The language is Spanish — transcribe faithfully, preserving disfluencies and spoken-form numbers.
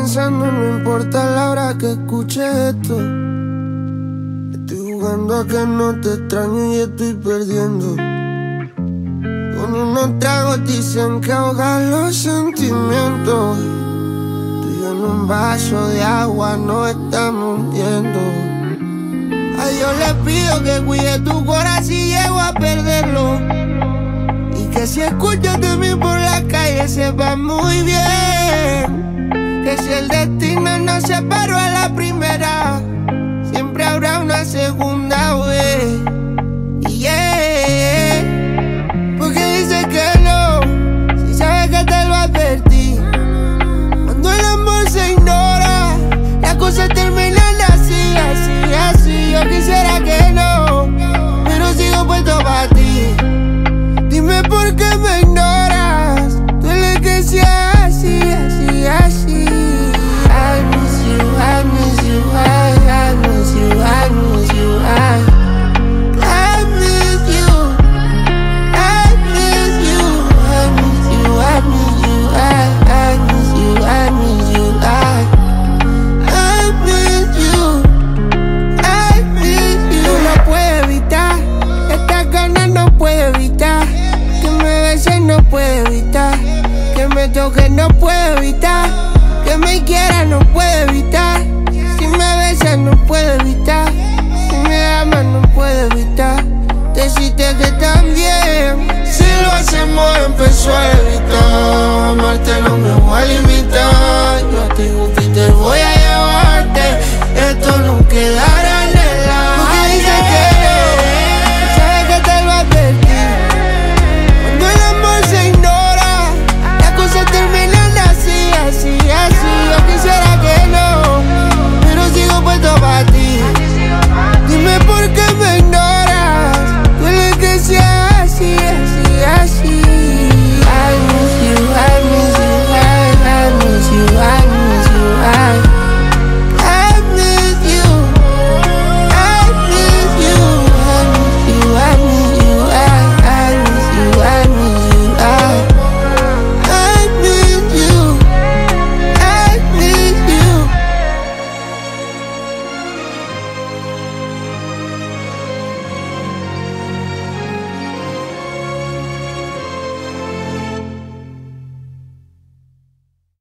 pensando, no importa la hora que escuche esto. Estoy jugando a que no te extraño y estoy perdiendo. Con unos tragos dicen que ahogan los sentimientos. Tú y yo en un vaso de agua nos estamos hundiendo. A Dios le pido que cuide tu corazón si llego a perderlo. Y que si escuchas de mí por la calle sepas muy bien que si el destino nos separó a la primera, siempre habrá una segunda vez. Yeah. Porque dice que no, si sabes que te lo advertí. Cuando el amor se ignora, las cosas terminan así, así, así. Yo quisiera que no, pero sigo puesto para ti. Dime por qué me ignoras, duele que sea así, así, así. I miss you, I miss you, I, I miss you, I miss you, I, I miss you, I miss you, I miss you, I miss you, I, I miss you, I miss you, I, I miss you, I miss you. Tú no puedes evitar, estas ganas no puedo evitar. Que me beses no puedo evitar, que me toques no puedo evitar, que me quieras no puedo evitar. Si me besas no puedo evitar, si me amas no puedo evitar. Decirte que también, si lo hacemos empezó a evitar. Amarte no me voy a limitar.